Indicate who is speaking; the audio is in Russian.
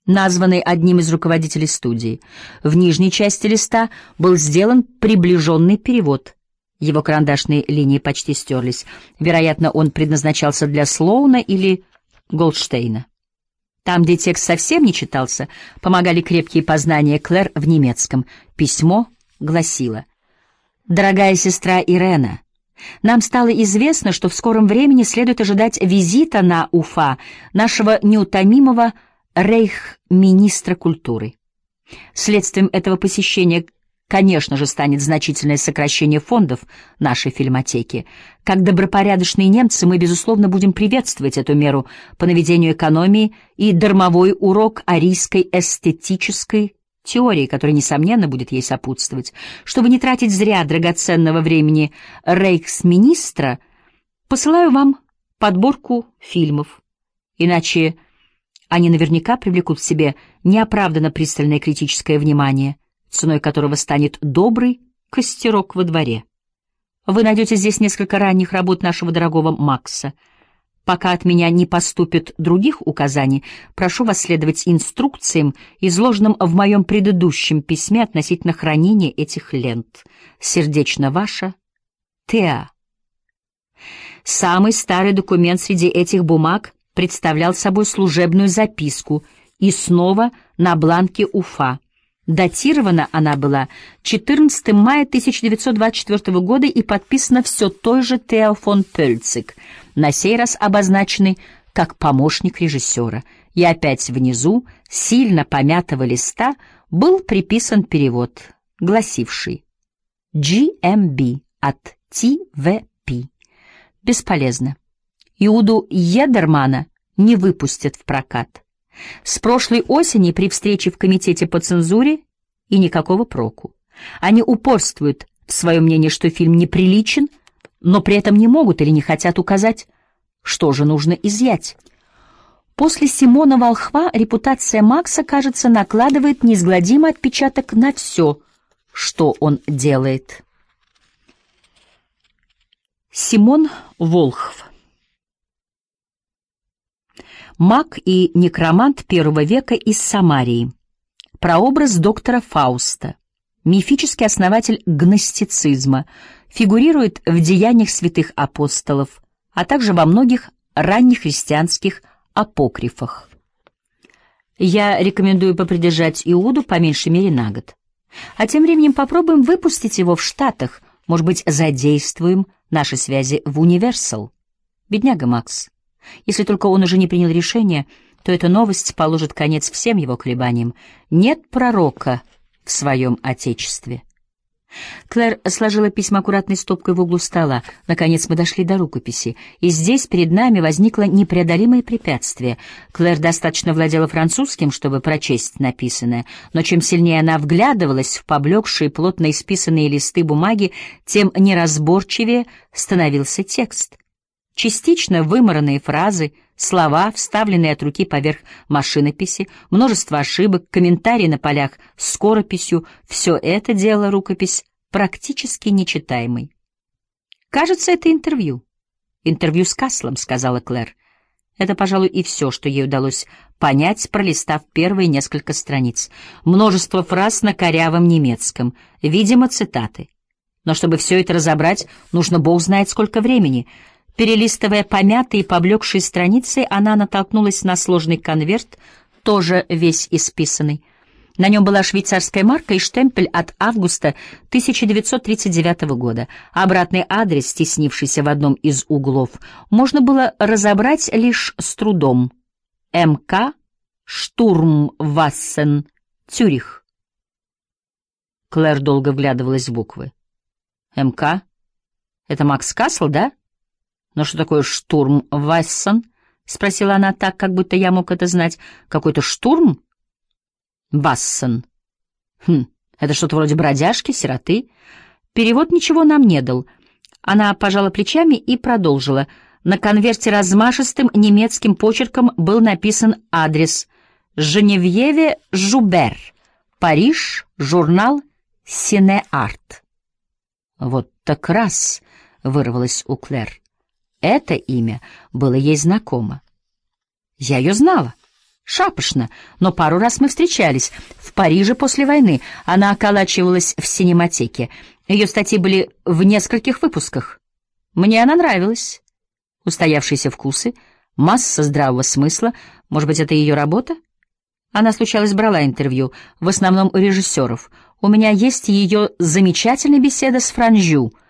Speaker 1: названный одним из руководителей студии. В нижней части листа был сделан приближенный перевод. Его карандашные линии почти стерлись. Вероятно, он предназначался для Слоуна или Голдштейна. Там, где текст совсем не читался, помогали крепкие познания Клэр в немецком. Письмо гласило: «Дорогая сестра Ирена, нам стало известно, что в скором времени следует ожидать визита на Уфа нашего неутомимого рейхсминистра культуры. Следствием этого посещения, конечно же, станет значительное сокращение фондов нашей фильмотеки. Как добропорядочные немцы мы, безусловно, будем приветствовать эту меру по наведению экономии и дармовой урок арийской эстетической теории, который, несомненно, будет ей сопутствовать. Чтобы не тратить зря драгоценного времени рейхсминистра, посылаю вам подборку фильмов, иначе они наверняка привлекут к себе неоправданно пристальное критическое внимание, ценой которого станет добрый костерок во дворе. Вы найдете здесь несколько ранних работ нашего дорогого Макса. Пока от меня не поступит других указаний, прошу вас следовать инструкциям, изложенным в моем предыдущем письме относительно хранения этих лент. Сердечно ваша, Теа». Самый старый документ среди этих бумаг представлял собой служебную записку и снова на бланке Уфа. Датирована она была 14 мая 1924 года и подписана все той же Тео фон Пельцик, на сей раз обозначенный как помощник режиссера. И опять внизу, сильно помятого листа, был приписан перевод, гласивший GMB от TVP. Бесполезно. Иуду Едермана не выпустят в прокат. С прошлой осени при встрече в комитете по цензуре и никакого проку. Они упорствуют в своем мнении, что фильм неприличен, но при этом не могут или не хотят указать, что же нужно изъять. После Симона Волхва репутация Макса, кажется, накладывает неизгладимый отпечаток на все, что он делает. Симон Волхв. Маг и некромант первого века из Самарии. Прообраз доктора Фауста. Мифический основатель гностицизма. Фигурирует в деяниях святых апостолов, а также во многих раннехристианских апокрифах. Я рекомендую попридержать Иуду по меньшей мере на год. А тем временем попробуем выпустить его в Штатах. Может быть, задействуем наши связи в Universal. Бедняга Макс. Если только он уже не принял решение, то эта новость положит конец всем его колебаниям. Нет пророка в своем отечестве. Клэр сложила письма аккуратной стопкой в углу стола. Наконец мы дошли до рукописи, и здесь перед нами возникло непреодолимое препятствие. Клэр достаточно владела французским, чтобы прочесть написанное, но чем сильнее она вглядывалась в поблекшие, плотно исписанные листы бумаги, тем неразборчивее становился текст. Частично вымаранные фразы, слова, вставленные от руки поверх машинописи, множество ошибок, комментарии на полях с скорописью — все это делало рукопись практически нечитаемой. «Кажется, это интервью. Интервью с Каслом», — сказала Клэр. Это, пожалуй, и все, что ей удалось понять, пролистав первые несколько страниц. Множество фраз на корявом немецком, видимо, цитаты. Но чтобы все это разобрать, нужно бог знает сколько времени. Перелистывая помятые и поблекшие страницы, она натолкнулась на сложный конверт, тоже весь исписанный. На нем была швейцарская марка и штемпель от августа 1939 года. Обратный адрес, стеснившийся в одном из углов, можно было разобрать лишь с трудом. МК Штурмвассен, Цюрих. Клэр долго вглядывалась в буквы. МК? Это Макс Касл, да? «Но что такое Штурмвассен?» — спросила она так, как будто я мог это знать. «Какой-то штурм? Вассен. Это что-то вроде бродяжки, сироты?» Перевод ничего нам не дал. Она пожала плечами и продолжила. На конверте размашистым немецким почерком был написан адрес: Женевьеве Жубер, Париж, журнал «Сине-Арт». «Вот так раз!» — вырвалось у Клэр. Это имя было ей знакомо. Я ее знала. Шапошно, но пару раз мы встречались. В Париже после войны она околачивалась в синематеке. Ее статьи были в нескольких выпусках. Мне она нравилась. Устоявшиеся вкусы, масса здравого смысла. Может быть, это ее работа? Она, случалось, брала интервью, в основном у режиссеров. У меня есть ее замечательная беседа с Франжю —